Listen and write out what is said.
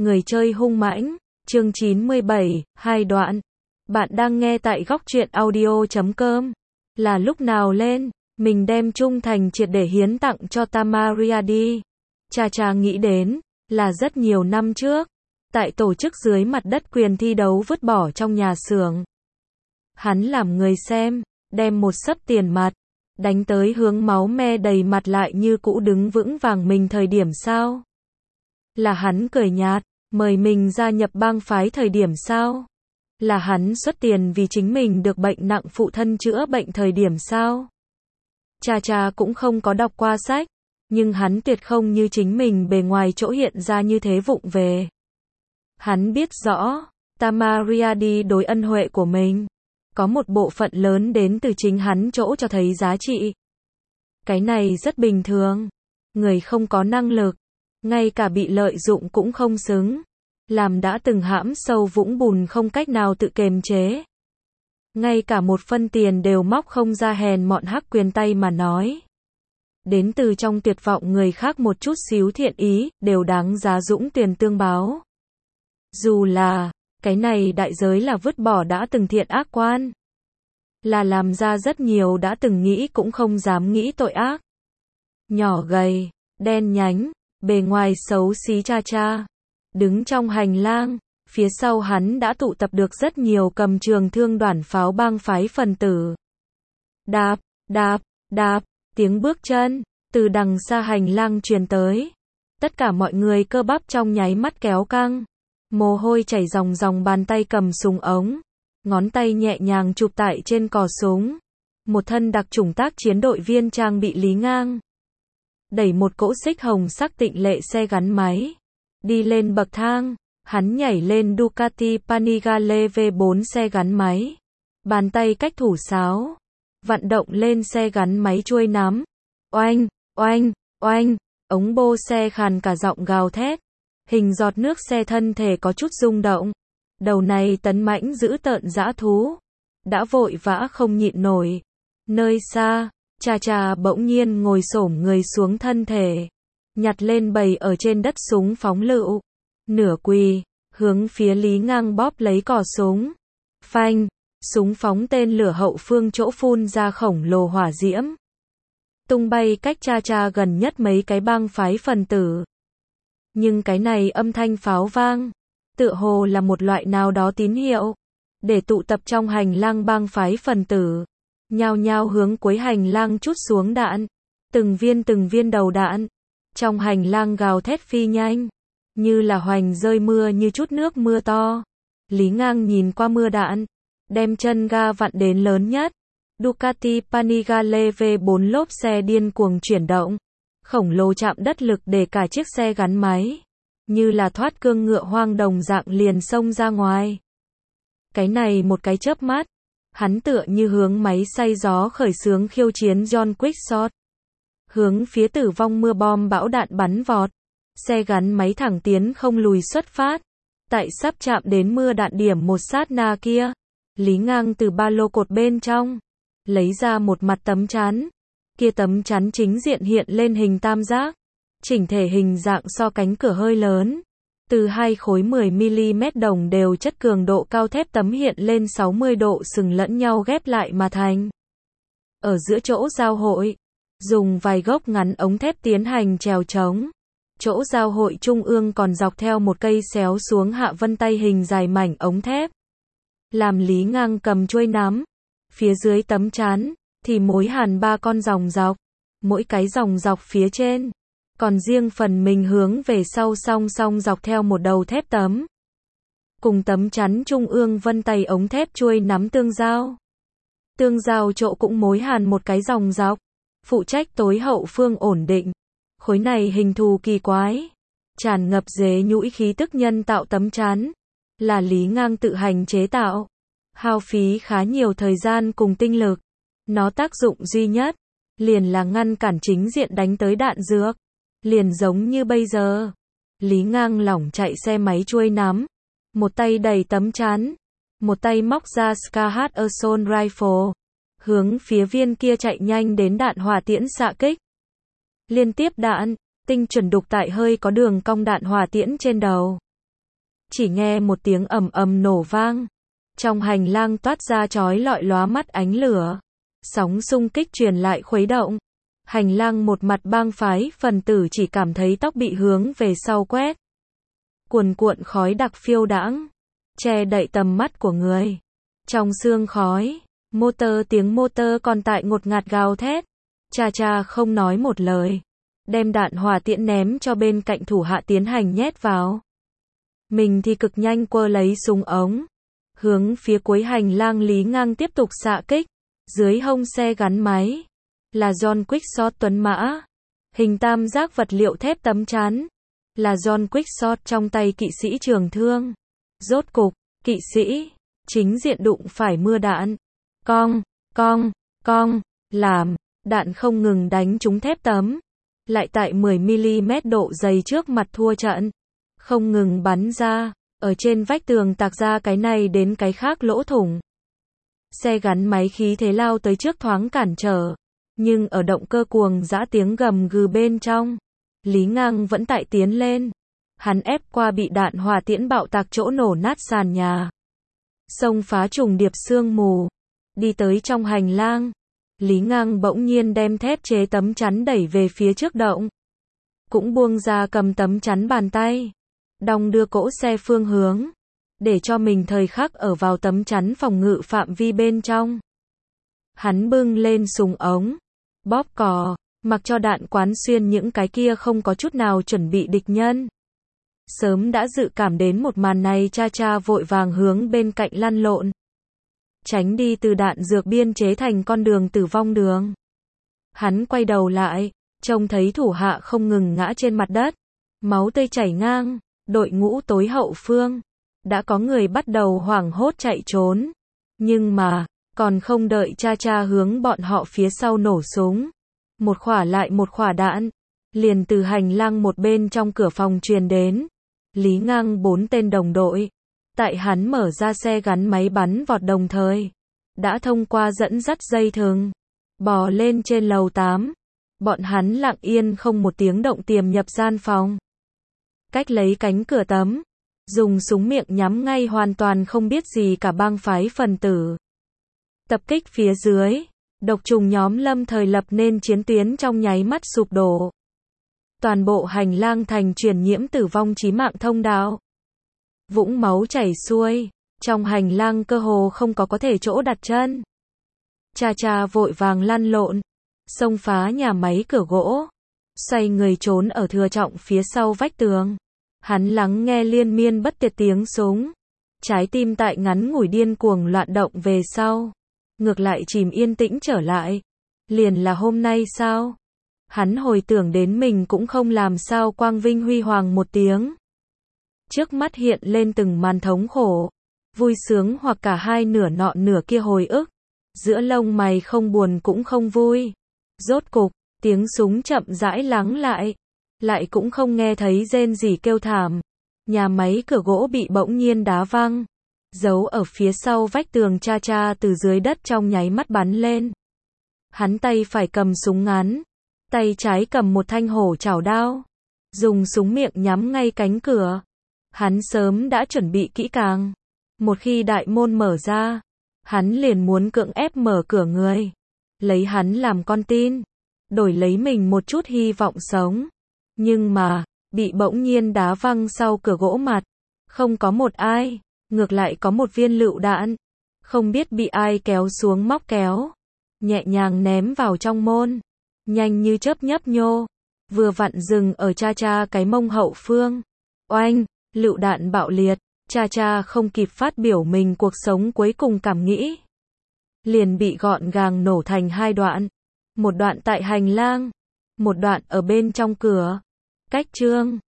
Người chơi hung mãnh, chương 97, 2 đoạn. Bạn đang nghe tại góc truyện audio.com. Là lúc nào lên, mình đem trung thành triệt để hiến tặng cho Tamaria đi. Cha nghĩ đến, là rất nhiều năm trước, tại tổ chức dưới mặt đất quyền thi đấu vứt bỏ trong nhà xưởng. Hắn làm người xem, đem một xấp tiền mặt, đánh tới hướng máu me đầy mặt lại như cũ đứng vững vàng mình thời điểm sao? Là hắn cười nhạt, mời mình gia nhập bang phái thời điểm sao? Là hắn xuất tiền vì chính mình được bệnh nặng phụ thân chữa bệnh thời điểm sao? Cha cũng không có đọc qua sách, nhưng hắn tuyệt không như chính mình bề ngoài chỗ hiện ra như thế vụng về. Hắn biết rõ, Tamaria đi đối ân huệ của mình, có một bộ phận lớn đến từ chính hắn chỗ cho thấy giá trị. Cái này rất bình thường. Người không có năng lực, ngay cả bị lợi dụng cũng không xứng. Làm đã từng hãm sâu vũng bùn không cách nào tự kiềm chế. Ngay cả một phân tiền đều móc không ra hèn mọn hắc quyền tay mà nói. Đến từ trong tuyệt vọng người khác một chút xíu thiện ý, đều đáng giá dũng tiền tương báo. Dù là, cái này đại giới là vứt bỏ đã từng thiện ác quan. Là làm ra rất nhiều đã từng nghĩ cũng không dám nghĩ tội ác. Nhỏ gầy, đen nhánh, bề ngoài xấu xí cha. Đứng trong hành lang, phía sau hắn đã tụ tập được rất nhiều cầm trường thương đoản pháo bang phái phần tử. Đạp, tiếng bước chân, từ đằng xa hành lang truyền tới. Tất cả mọi người cơ bắp trong nháy mắt kéo căng. Mồ hôi chảy ròng bàn tay cầm súng ống. Ngón tay nhẹ nhàng chụp tại trên cò súng. Một thân đặc chủng tác chiến đội viên trang bị Lý Ngang. Đẩy một cỗ xích hồng sắc tịnh lệ xe gắn máy. Đi lên bậc thang, hắn nhảy lên Ducati Panigale V4 xe gắn máy. Bàn tay cách thủ sáo. Vận động lên xe gắn máy chuôi nắm. Oanh, ống bô xe khàn cả giọng gào thét. Hình giọt nước xe thân thể có chút rung động. Đầu này tấn mãnh dữ tợn dã thú. Đã vội vã không nhịn nổi. Nơi xa, cha bỗng nhiên ngồi xổm người xuống thân thể. Nhặt lên bầy ở trên đất súng phóng lựu. Nửa quỳ, hướng phía Lý Ngang bóp lấy cò súng. Phanh, súng phóng tên lửa hậu phương chỗ phun ra khổng lồ hỏa diễm. Tung bay cách cha gần nhất mấy cái bang phái phần tử. Nhưng cái này âm thanh pháo vang, tựa hồ là một loại nào đó tín hiệu, để tụ tập trong hành lang bang phái phần tử. Nhao nhao hướng cuối hành lang trút xuống đạn. Từng viên đầu đạn. Trong hành lang gào thét phi nhanh. Như là hoành rơi mưa như chút nước mưa to. Lý Ngang nhìn qua mưa đạn. Đem chân ga vặn đến lớn nhất. Ducati Panigale V4 lốp xe điên cuồng chuyển động. Khổng lồ chạm đất lực để cả chiếc xe gắn máy. Như là thoát cương ngựa hoang đồng dạng liền xông ra ngoài. Cái này một cái chớp mắt. Hắn tựa như hướng máy xay gió khởi xướng khiêu chiến John Quickshot. Hướng phía tử vong mưa bom bão đạn bắn vọt. Xe gắn máy thẳng tiến không lùi xuất phát. Tại sắp chạm đến mưa đạn điểm một sát na kia. Lý Ngang từ ba lô cột bên trong. Lấy ra một mặt tấm chắn. Kia tấm chắn chính diện hiện lên hình tam giác. Chỉnh thể hình dạng so cánh cửa hơi lớn. Từ hai khối 10mm đồng đều chất cường độ cao thép tấm hiện lên 60 độ sừng lẫn nhau ghép lại mà thành. Ở giữa chỗ giao hội, dùng vài gốc ngắn ống thép tiến hành trèo trống. Chỗ giao hội trung ương còn dọc theo một cây xéo xuống hạ vân tay hình dài mảnh ống thép. Làm Lý Ngang cầm chuôi nắm. Phía dưới tấm chắn, thì mối hàn 3 con dòng dọc. Mỗi cái dòng dọc phía trên. Còn riêng phần mình hướng về sau song song dọc theo một đầu thép tấm. Cùng tấm chắn trung ương vân tay ống thép chuôi nắm tương giao. Tương giao chỗ cũng mối hàn một cái dòng dọc. Phụ trách tối hậu phương ổn định. Khối này hình thù kỳ quái. Tràn ngập dế nhũi khí tức nhân tạo tấm chắn. Là Lý Ngang tự hành chế tạo. Hao phí khá nhiều thời gian cùng tinh lực. Nó tác dụng duy nhất. Liền là ngăn cản chính diện đánh tới đạn dược. Liền giống như bây giờ. Lý Ngang lỏng chạy xe máy chuôi nắm. Một tay đẩy tấm chắn. Một tay móc ra Scar Assault Rifle. Hướng phía viên kia chạy nhanh đến đạn hỏa tiễn xạ kích. Liên tiếp đạn, tinh chuẩn đục tại hơi có đường cong đạn hỏa tiễn trên đầu. chỉ nghe một tiếng ầm ầm nổ vang. Trong hành lang toát ra chói lọi lóa mắt ánh lửa. Sóng xung kích truyền lại khuấy động. Hành lang một mặt bang phái phần tử chỉ cảm thấy tóc bị hướng về sau quét. Cuồn cuộn khói đặc phiêu đãng, che đậy tầm mắt của người. Trong sương khói, tiếng motor còn tại ngột ngạt gào thét. Cha cha không nói một lời, đem đạn hỏa tiễn ném cho bên cạnh thủ hạ tiến hành nhét vào. Mình thì cực nhanh quơ lấy súng ống, hướng phía cuối hành lang Lý Ngang tiếp tục xạ kích. Dưới hông xe gắn máy là John Quickshot tuấn mã, hình tam giác vật liệu thép tấm chắn, là John Quickshot trong tay kỵ sĩ trường thương. Rốt cục, kỵ sĩ chính diện đụng phải mưa đạn. Cong, cong, cong, làm đạn không ngừng đánh trúng thép tấm, lại tại 10mm độ dày trước mặt thua trận, không ngừng bắn ra, ở trên vách tường tạc ra cái này đến cái khác lỗ thủng. Xe gắn máy khí thế lao tới trước thoáng cản trở, nhưng ở động cơ cuồng dã tiếng gầm gừ bên trong, Lý Ngang vẫn tại tiến lên. Hắn ép qua bị đạn hỏa tiễn bạo tạc chỗ nổ nát sàn nhà, xông phá trùng điệp sương mù, đi tới trong hành lang. Lý Ngang bỗng nhiên đem thép chế tấm chắn đẩy về phía trước động, cũng buông ra cầm tấm chắn bàn tay, đong đưa cỗ xe phương hướng, để cho mình thời khắc ở vào tấm chắn phòng ngự phạm vi bên trong. Hắn bưng lên súng ống, bóp cò, mặc cho đạn quán xuyên những cái kia không có chút nào chuẩn bị địch nhân. Sớm đã dự cảm đến một màn này, cha cha vội vàng hướng bên cạnh lăn lộn, tránh đi từ đạn dược biên chế thành con đường tử vong đường. Hắn quay đầu lại, trông thấy thủ hạ không ngừng ngã trên mặt đất, máu tươi chảy ngang. Đội ngũ tối hậu phương đã có người bắt đầu hoảng hốt chạy trốn, nhưng mà còn không đợi cha cha hướng bọn họ phía sau nổ súng, một khỏa lại một khỏa đạn liền từ hành lang một bên trong cửa phòng truyền đến. Lý Ngang 4 tên đồng đội, tại hắn mở ra xe gắn máy bắn vọt đồng thời, đã thông qua dẫn dắt dây thừng, bò lên trên lầu 8. Bọn hắn lặng yên không một tiếng động tiềm nhập gian phòng, cách lấy cánh cửa tấm, dùng súng miệng nhắm ngay hoàn toàn không biết gì cả bang phái phần tử. Tập kích phía dưới, độc trùng nhóm lâm thời lập nên chiến tuyến trong nháy mắt sụp đổ. Toàn bộ hành lang thành truyền nhiễm tử vong chí mạng thông đạo. Vũng máu chảy xuôi, trong hành lang cơ hồ không có thể chỗ đặt chân. Cha cha vội vàng lăn lộn, xông phá nhà máy cửa gỗ, xoay người trốn ở thừa trọng phía sau vách tường. Hắn lắng nghe liên miên bất tuyệt tiếng súng, trái tim tại ngắn ngủi điên cuồng loạn động về sau, ngược lại chìm yên tĩnh trở lại. Liền là hôm nay sao? Hắn hồi tưởng đến mình cũng không làm sao quang vinh huy hoàng một tiếng. Trước mắt hiện lên từng màn thống khổ, vui sướng hoặc cả hai nửa nọ nửa kia hồi ức. Giữa lông mày không buồn cũng không vui. Rốt cục, tiếng súng chậm rãi lắng lại cũng không nghe thấy rên rỉ kêu thảm. Nhà máy cửa gỗ bị bỗng nhiên đá văng. Giấu ở phía sau vách tường cha cha từ dưới đất trong nháy mắt bắn lên. Hắn tay phải cầm súng ngắn, tay trái cầm một thanh hổ chảo đao, dùng súng miệng nhắm ngay cánh cửa. Hắn sớm đã chuẩn bị kỹ càng. Một khi đại môn mở ra, hắn liền muốn cưỡng ép mở cửa người, lấy hắn làm con tin, đổi lấy mình một chút hy vọng sống. Nhưng mà, bị bỗng nhiên đá văng sau cửa gỗ mặt, không có một ai, ngược lại có một viên lựu đạn, không biết bị ai kéo xuống móc kéo, nhẹ nhàng ném vào trong môn, nhanh như chớp nhấp nhô, vừa vặn dừng ở cha cha cái mông hậu phương. Oanh, lựu đạn bạo liệt, cha cha không kịp phát biểu mình cuộc sống cuối cùng cảm nghĩ, liền bị gọn gàng nổ thành hai đoạn, một đoạn tại hành lang, một đoạn ở bên trong cửa. Cách chương